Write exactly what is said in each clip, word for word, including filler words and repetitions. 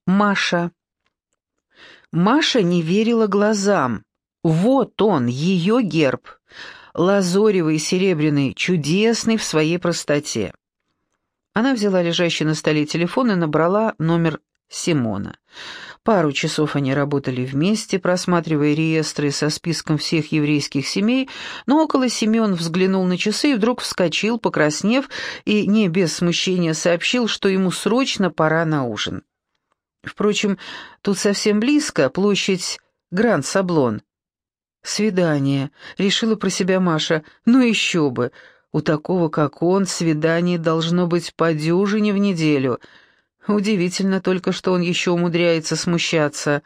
Маша. Маша не верила глазам. Вот он, ее герб. Лазоревый, серебряный, чудесный в своей простоте. Она взяла лежащий на столе телефон и набрала номер Симона. Пару часов они работали вместе, просматривая реестры со списком всех еврейских семей, но около семи он взглянул на часы и вдруг вскочил, покраснев, и не без смущения сообщил, что ему срочно пора на ужин. Впрочем, тут совсем близко, площадь Гранд-Саблон. «Свидание», — решила про себя Маша, — «ну еще бы, у такого, как он, свидание должно быть по дюжине в неделю». Удивительно только, что он еще умудряется смущаться.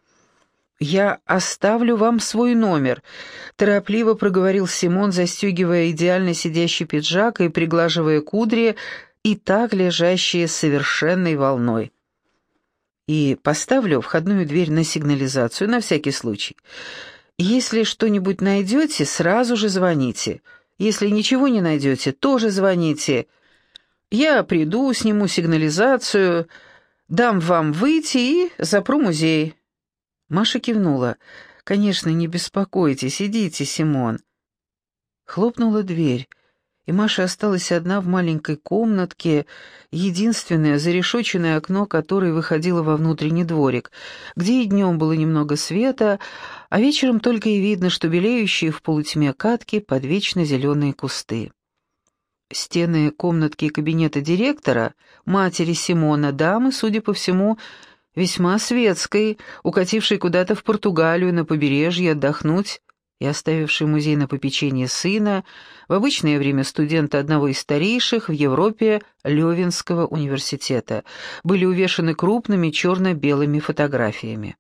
«Я оставлю вам свой номер», — торопливо проговорил Симон, застегивая идеально сидящий пиджак и приглаживая кудри, и так лежащие совершенной волной. «И поставлю входную дверь на сигнализацию, на всякий случай. Если что-нибудь найдете, сразу же звоните. Если ничего не найдете, тоже звоните. Я приду, сниму сигнализацию, дам вам выйти и запру музей». Маша кивнула. «Конечно, не беспокойтесь, идите, Симон». Хлопнула дверь, и Маша осталась одна в маленькой комнатке, единственное зарешоченное окно, которое выходило во внутренний дворик, где и днем было немного света, а вечером только и видно, что белеющие в полутьме катки под вечно зеленые кусты. Стены комнатки и кабинета директора, матери Симона, дамы, судя по всему, весьма светской, укатившей куда-то в Португалию на побережье отдохнуть и оставившей музей на попечение сына, в обычное время студента одного из старейших в Европе Лёвенского университета, были увешаны крупными черно-белыми фотографиями.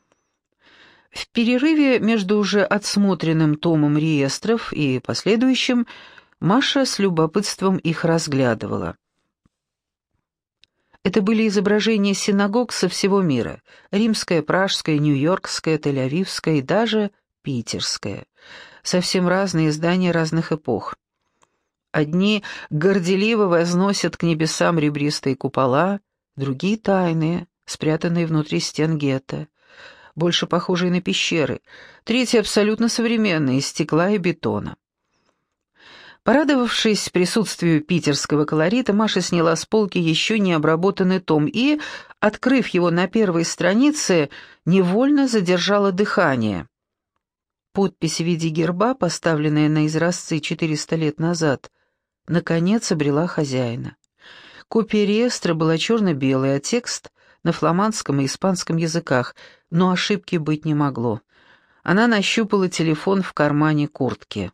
В перерыве между уже отсмотренным томом реестров и последующим Маша с любопытством их разглядывала. Это были изображения синагог со всего мира: римская, пражская, нью-йоркская, тель-авивская и даже питерская. Совсем разные здания разных эпох. Одни горделиво возносят к небесам ребристые купола, другие тайные, спрятанные внутри стен гетто, больше похожие на пещеры, третьи абсолютно современные, из стекла и бетона. Порадовавшись присутствию питерского колорита, Маша сняла с полки еще не обработанный том и, открыв его на первой странице, невольно задержала дыхание. Подпись в виде герба, поставленная на изразцы четыреста лет назад, наконец обрела хозяина. Копия реестра была черно-белая, а текст — на фламандском и испанском языках, но ошибки быть не могло. Она нащупала телефон в кармане куртки.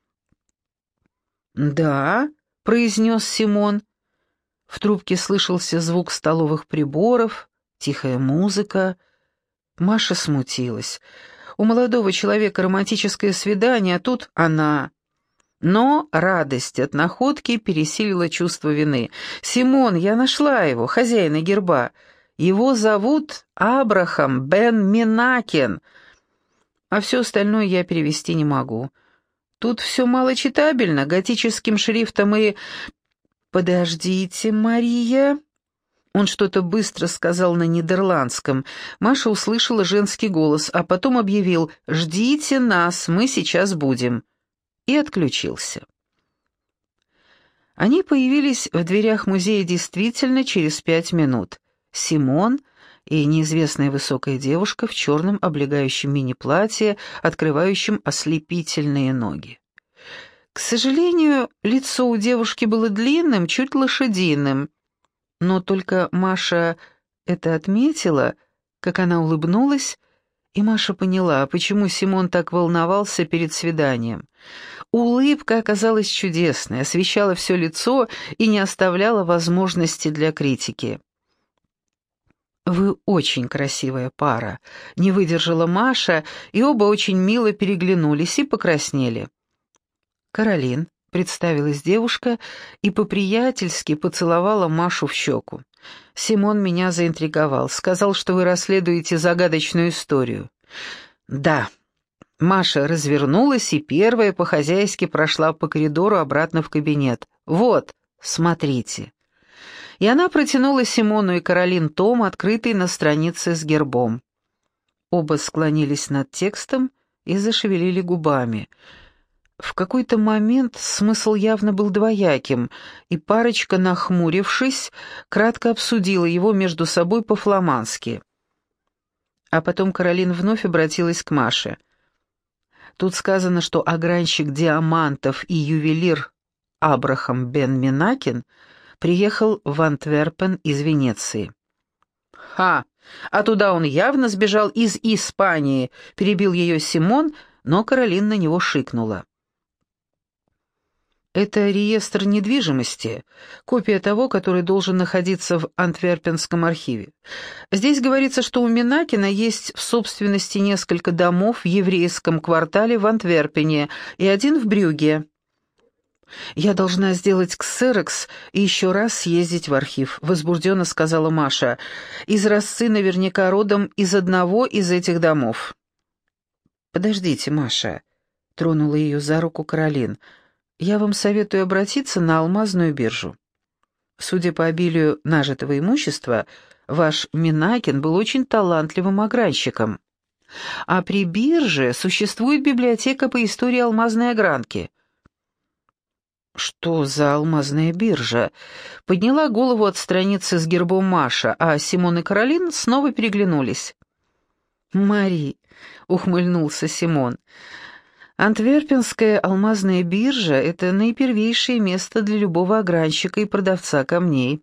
«Да», — произнес Симон. В трубке слышался звук столовых приборов, тихая музыка. Маша смутилась. У молодого человека романтическое свидание, а тут она. Но радость от находки пересилила чувство вины. «Симон, я нашла его, хозяина герба. Его зовут Абрахам бен Менакен, а все остальное я перевести не могу. Тут все малочитабельно, готическим шрифтом и...» «Подождите, Мария...» Он что-то быстро сказал на нидерландском. Маша услышала женский голос, а потом объявил: «Ждите нас, мы сейчас будем». И отключился. Они появились в дверях музея действительно через пять минут. Симон и неизвестная высокая девушка в черном облегающем мини-платье, открывающем ослепительные ноги. К сожалению, лицо у девушки было длинным, чуть лошадиным, но только Маша это отметила, как она улыбнулась, и Маша поняла, почему Симон так волновался перед свиданием. Улыбка оказалась чудесной, освещала все лицо и не оставляла возможности для критики. «Вы очень красивая пара», — не выдержала Маша, и оба очень мило переглянулись и покраснели. «Каролин», — представилась девушка и по-приятельски поцеловала Машу в щеку. «Симон меня заинтриговал, сказал, что вы расследуете загадочную историю». «Да». Маша развернулась и первая по-хозяйски прошла по коридору обратно в кабинет. «Вот, смотрите». и она протянула Симону и Каролин том, открытый на странице с гербом. Оба склонились над текстом и зашевелили губами. В какой-то момент смысл явно был двояким, и парочка, нахмурившись, кратко обсудила его между собой по-фламандски. А потом Каролин вновь обратилась к Маше. Тут сказано, что огранщик диамантов и ювелир Абрахам бен Минакин приехал в Антверпен из Венеции. «Ха! А туда он явно сбежал из Испании», — перебил ее Симон, но Каролин на него шикнула. Это реестр недвижимости, копия того, который должен находиться в Антверпенском архиве. Здесь говорится, что у Минакина есть в собственности несколько домов в еврейском квартале в Антверпене и один в Брюгге. «Я должна сделать ксерокс и еще раз съездить в архив», — возбужденно сказала Маша. «Изразцы наверняка родом из одного из этих домов». «Подождите, Маша», — тронула ее за руку Каролин, — «я вам советую обратиться на алмазную биржу. Судя по обилию нажитого имущества, ваш Минакин был очень талантливым огранщиком. А при бирже существует библиотека по истории алмазной огранки». «Что за алмазная биржа?» Подняла голову от страницы с гербом Маша, а Симон и Каролин снова переглянулись. «Мари», — ухмыльнулся Симон, — «Антверпенская алмазная биржа — это наипервейшее место для любого огранщика и продавца камней.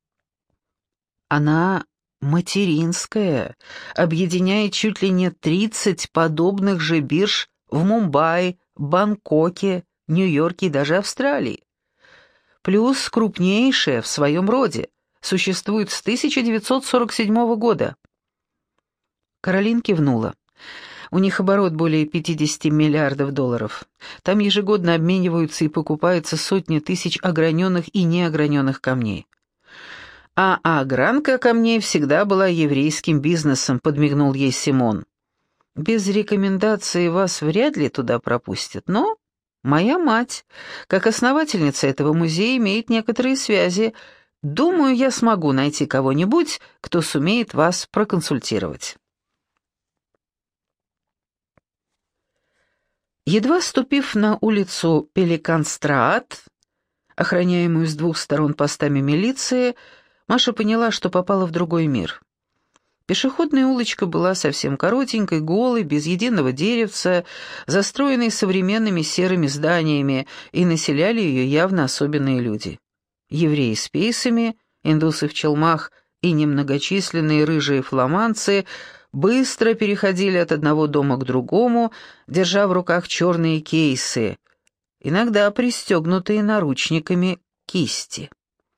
Она материнская, объединяет чуть ли не тридцать подобных же бирж в Мумбаи, Бангкоке, Нью-Йорке и даже Австралии. Плюс крупнейшая в своем роде, существует с тысяча девятьсот сорок седьмого года». Каролин кивнула. У них оборот более пятидесяти миллиардов долларов. Там ежегодно обмениваются и покупаются сотни тысяч ограненных и неограненных камней. «А огранка камней всегда была еврейским бизнесом», — подмигнул ей Симон. «Без рекомендации вас вряд ли туда пропустят, но моя мать, как основательница этого музея, имеет некоторые связи. Думаю, я смогу найти кого-нибудь, кто сумеет вас проконсультировать». Едва ступив на улицу Пеликанстраат, охраняемую с двух сторон постами милиции, Маша поняла, что попала в другой мир. Пешеходная улочка была совсем коротенькой, голой, без единого деревца, застроенной современными серыми зданиями, и населяли ее явно особенные люди. Евреи с пейсами, индусы в челмах и немногочисленные рыжие фламандцы быстро переходили от одного дома к другому, держа в руках черные кейсы, иногда пристегнутые наручниками кисти.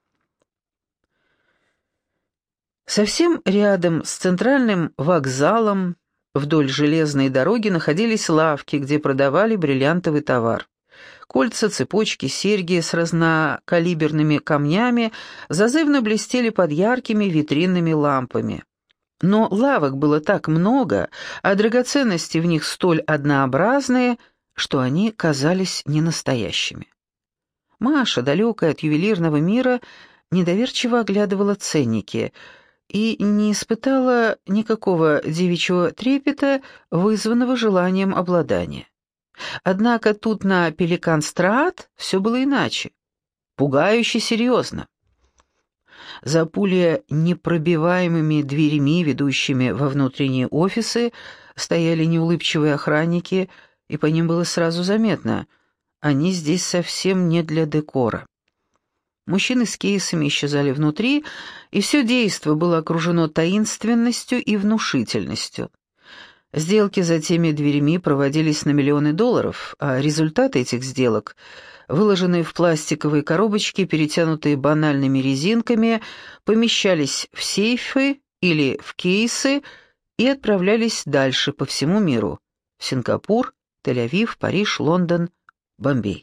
Совсем рядом с центральным вокзалом вдоль железной дороги находились лавки, где продавали бриллиантовый товар. Кольца, цепочки, серьги с разнокалиберными камнями зазывно блестели под яркими витринными лампами. Но лавок было так много, а драгоценности в них столь однообразные, что они казались ненастоящими. Маша, далекая от ювелирного мира, недоверчиво оглядывала ценники и не испытала никакого девичьего трепета, вызванного желанием обладания. Однако тут на Пеликанстраат все было иначе, пугающе серьезно. За пуленепробиваемыми дверями, ведущими во внутренние офисы, стояли неулыбчивые охранники, и по ним было сразу заметно — они здесь совсем не для декора. Мужчины с кейсами исчезали внутри, и все действо было окружено таинственностью и внушительностью. Сделки за теми дверями проводились на миллионы долларов, а результаты этих сделок, выложенные в пластиковые коробочки, перетянутые банальными резинками, помещались в сейфы или в кейсы и отправлялись дальше по всему миру — в Сингапур, Тель-Авив, Париж, Лондон, Бомбей.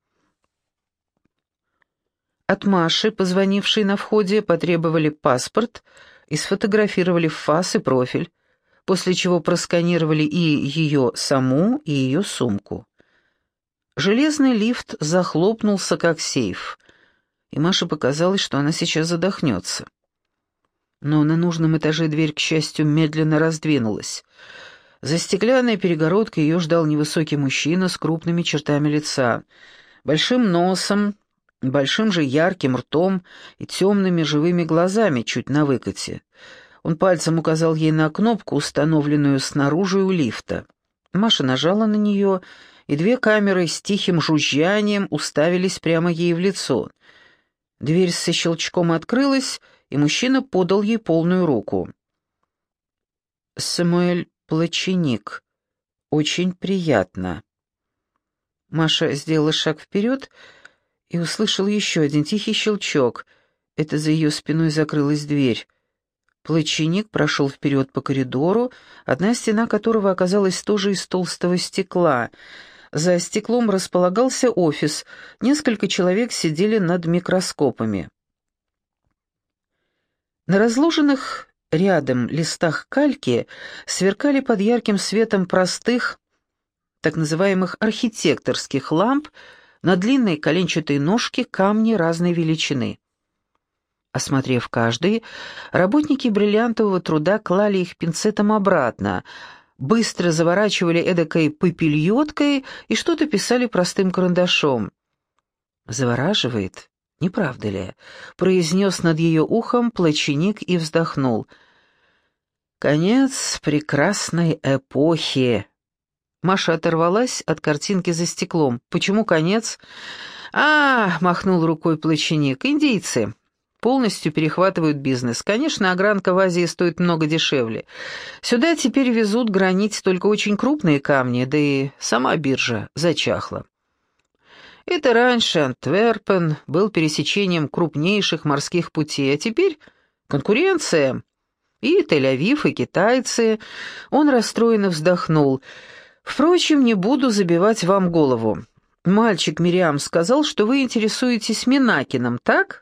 От Маши, позвонившей на входе, потребовали паспорт и сфотографировали фас и профиль, после чего просканировали и ее саму, и ее сумку. Железный лифт захлопнулся, как сейф, и Маше показалось, что она сейчас задохнется. Но на нужном этаже дверь, к счастью, медленно раздвинулась. За стеклянной перегородкой ее ждал невысокий мужчина с крупными чертами лица, большим носом, большим же ярким ртом и темными живыми глазами чуть на выкате. Он пальцем указал ей на кнопку, установленную снаружи у лифта. Маша нажала на нее, и две камеры с тихим жужжанием уставились прямо ей в лицо. Дверь со щелчком открылась, и мужчина подал ей полную руку. «Самуэль Плаченик. Очень приятно». Маша сделала шаг вперед и услышала еще один тихий щелчок. Это за ее спиной закрылась дверь. Плаченик прошел вперед по коридору, одна стена которого оказалась тоже из толстого стекла. За стеклом располагался офис, несколько человек сидели над микроскопами. На разложенных рядом листах кальки сверкали под ярким светом простых, так называемых архитекторских ламп, на длинной коленчатой ножке камни разной величины. Осмотрев каждый, работники бриллиантового труда клали их пинцетом обратно, быстро заворачивали эдакой папильоткой и что-то писали простым карандашом. «Завораживает, не правда ли?» — произнес над ее ухом Плаченик и вздохнул. «Конец прекрасной эпохи». Маша оторвалась от картинки за стеклом. «Почему конец?» «А, — махнул рукой Плаченик, — индийцы полностью перехватывают бизнес. Конечно, огранка в Азии стоит много дешевле. Сюда теперь везут гранить только очень крупные камни, да и сама биржа зачахла. Это раньше Антверпен был пересечением крупнейших морских путей, а теперь конкуренция. И Тель-Авив, и китайцы». Он расстроенно вздохнул. «Впрочем, не буду забивать вам голову. Мальчик Мириам сказал, что вы интересуетесь Минакиным, так?»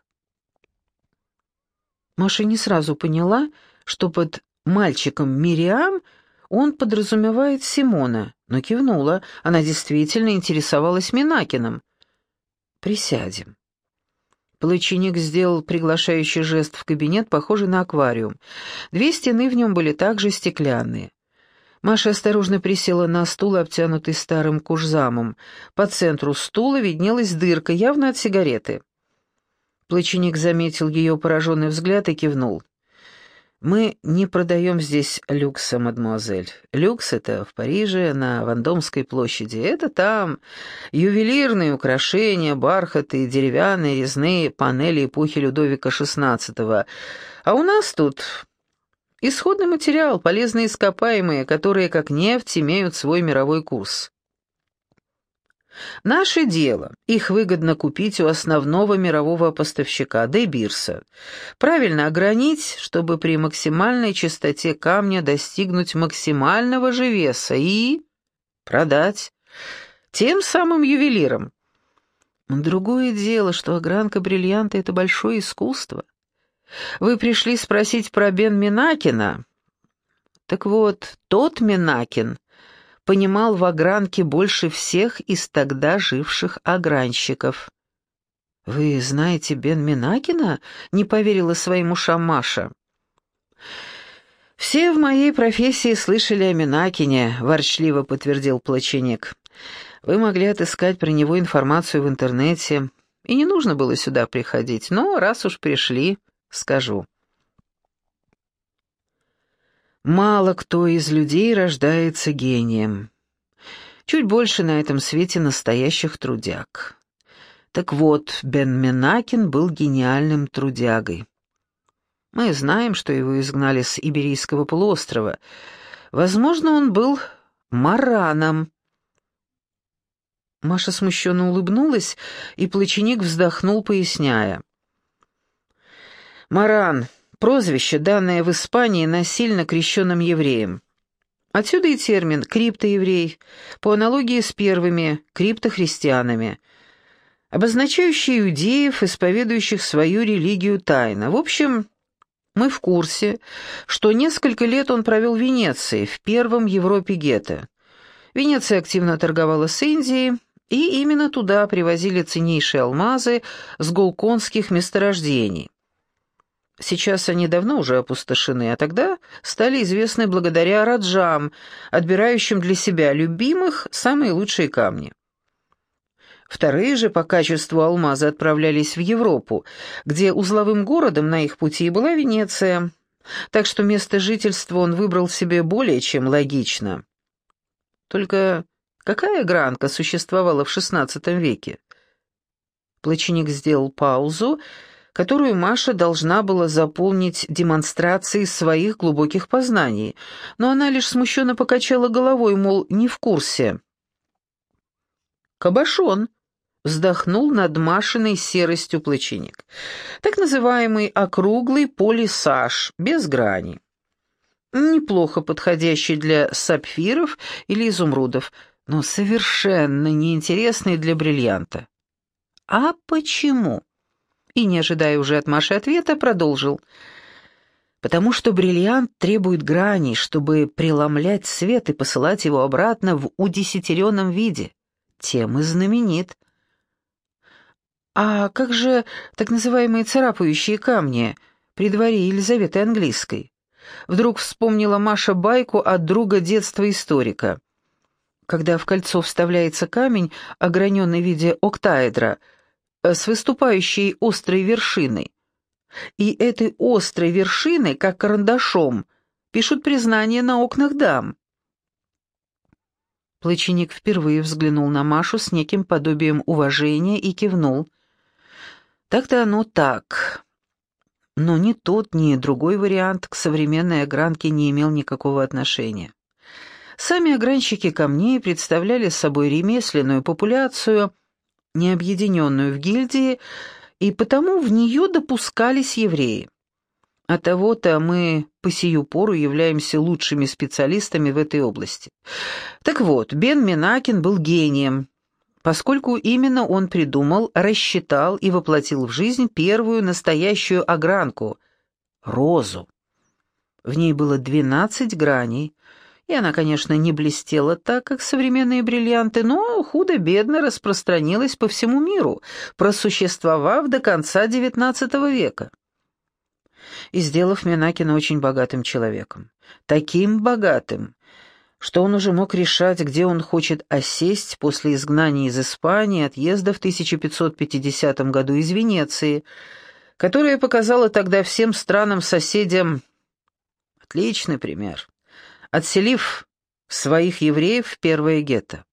Маша не сразу поняла, что под мальчиком Мириам он подразумевает Симона, но кивнула. Она действительно интересовалась Минакиным. «Присядем». Плаченик сделал приглашающий жест в кабинет, похожий на аквариум. Две стены в нем были также стеклянные. Маша осторожно присела на стул, обтянутый старым кушзамом. По центру стула виднелась дырка, явно от сигареты. Плаченик заметил ее пораженный взгляд и кивнул. «Мы не продаем здесь люкса, мадемуазель. Люкс — это в Париже, на Вандомской площади. Это там ювелирные украшения, бархаты, деревянные, резные панели эпохи Людовика шестнадцатого. А у нас тут исходный материал, полезные ископаемые, которые, как нефть, имеют свой мировой курс. Наше дело — их выгодно купить у основного мирового поставщика, Де Бирса. Правильно огранить, чтобы при максимальной чистоте камня достигнуть максимального же веса и продать тем самым ювелирам. Другое дело, что огранка бриллианта — это большое искусство. Вы пришли спросить про Бен Минакина? Так вот, тот Минакин понимал в огранке больше всех из тогда живших огранщиков. «Вы знаете Бен Минакина?» — не поверила своим ушам Маша. «Все в моей профессии слышали о Минакине», — ворчливо подтвердил Плаченик. «Вы могли отыскать про него информацию в интернете, и не нужно было сюда приходить, но раз уж пришли, скажу». Мало кто из людей рождается гением. Чуть больше на этом свете настоящих трудяг. Так вот, Бен Минакин был гениальным трудягой. Мы знаем, что его изгнали с Иберийского полуострова. Возможно, он был мараном. Маша смущенно улыбнулась, и Плаченик вздохнул, поясняя. «Маран — прозвище, данное в Испании насильно крещенным евреям. Отсюда и термин «криптоеврей», по аналогии с первыми криптохристианами, обозначающий иудеев, исповедующих свою религию тайно. В общем, мы в курсе, что несколько лет он провел в Венеции, в первом Европе гетто. Венеция активно торговала с Индией, и именно туда привозили ценнейшие алмазы с голконских месторождений. Сейчас они давно уже опустошены, а тогда стали известны благодаря раджам, отбирающим для себя любимых самые лучшие камни. Вторые же по качеству алмазы отправлялись в Европу, где узловым городом на их пути была Венеция, так что место жительства он выбрал себе более чем логично. Только какая гранка существовала в шестнадцатом веке? Плаченик сделал паузу, которую Маша должна была заполнить демонстрацией своих глубоких познаний, но она лишь смущенно покачала головой, мол, не в курсе. «Кабошон», — вздохнул над Машиной серостью плаченик. «Так называемый округлый полисаж, без грани. Неплохо подходящий для сапфиров или изумрудов, но совершенно неинтересный для бриллианта». «А почему?» И, не ожидая уже от Маши ответа, продолжил. «Потому что бриллиант требует граней, чтобы преломлять свет и посылать его обратно в удесятеренном виде. Тем и знаменит». «А как же так называемые царапающие камни при дворе Елизаветы Английской?» Вдруг вспомнила Маша байку от друга детства историка. Когда в кольцо вставляется камень, ограненный в виде октаэдра, с выступающей острой вершиной. И этой острой вершиной, как карандашом, пишут признание на окнах дам. Плаченик впервые взглянул на Машу с неким подобием уважения и кивнул. Так-то оно так. Но ни тот, ни другой вариант к современной огранке не имел никакого отношения. Сами огранщики камней представляли собой ремесленную популяцию, не объединенную в гильдии, и потому в нее допускались евреи. Оттого-то мы по сию пору являемся лучшими специалистами в этой области. Так вот, Бен Менакин был гением, поскольку именно он придумал, рассчитал и воплотил в жизнь первую настоящую огранку — розу. В ней было двенадцать граней, и она, конечно, не блестела так, как современные бриллианты, но худо-бедно распространилась по всему миру, просуществовав до конца девятнадцатого века. И сделав Менакина очень богатым человеком. Таким богатым, что он уже мог решать, где он хочет осесть после изгнания из Испании и отъезда в тысяча пятьсот пятидесятом году из Венеции, которая показала тогда всем странам-соседям отличный пример, отселив своих евреев в первое гетто.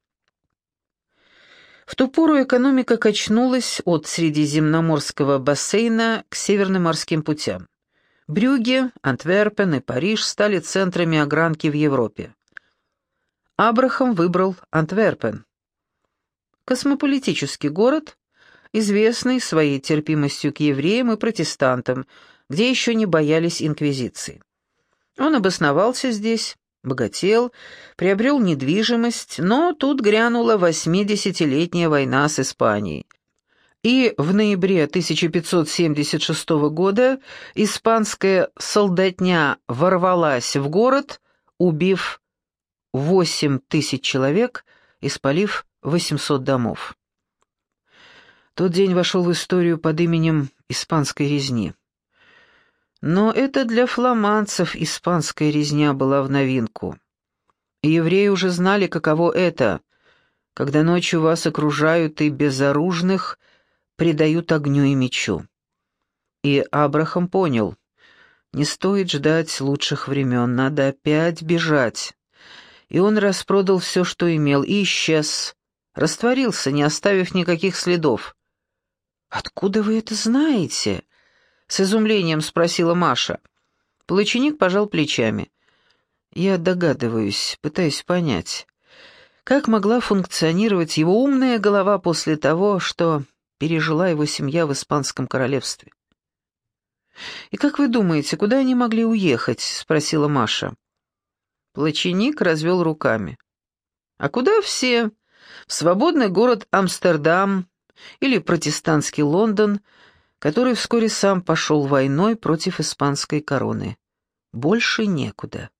В ту пору экономика качнулась от Средиземноморского бассейна к северным морским путям. Брюгге, Антверпен и Париж стали центрами огранки в Европе. Абрахам выбрал Антверпен. Космополитический город, известный своей терпимостью к евреям и протестантам, где еще не боялись инквизиции. Он обосновался здесь, богател, приобрел недвижимость, но тут грянула восьмидесятилетняя война с Испанией. И в ноябре тысяча пятьсот семьдесят шестого года испанская солдатня ворвалась в город, убив восемь тысяч человек и спалив восемьсот домов. Тот день вошел в историю под именем «Испанской резни». Но это для фламандцев испанская резня была в новинку. И евреи уже знали, каково это, когда ночью вас окружают и безоружных предают огню и мечу. И Абрахам понял, не стоит ждать лучших времен, надо опять бежать. И он распродал все, что имел, и исчез, растворился, не оставив никаких следов. «Откуда вы это знаете?» — с изумлением спросила Маша. Плаченик пожал плечами. «Я догадываюсь, пытаюсь понять, как могла функционировать его умная голова после того, что пережила его семья в Испанском королевстве». «И как вы думаете, куда они могли уехать?» — спросила Маша. Плаченик развел руками. «А куда все? В свободный город Амстердам или протестантский Лондон, который вскоре сам пошел войной против испанской короны. Больше некуда».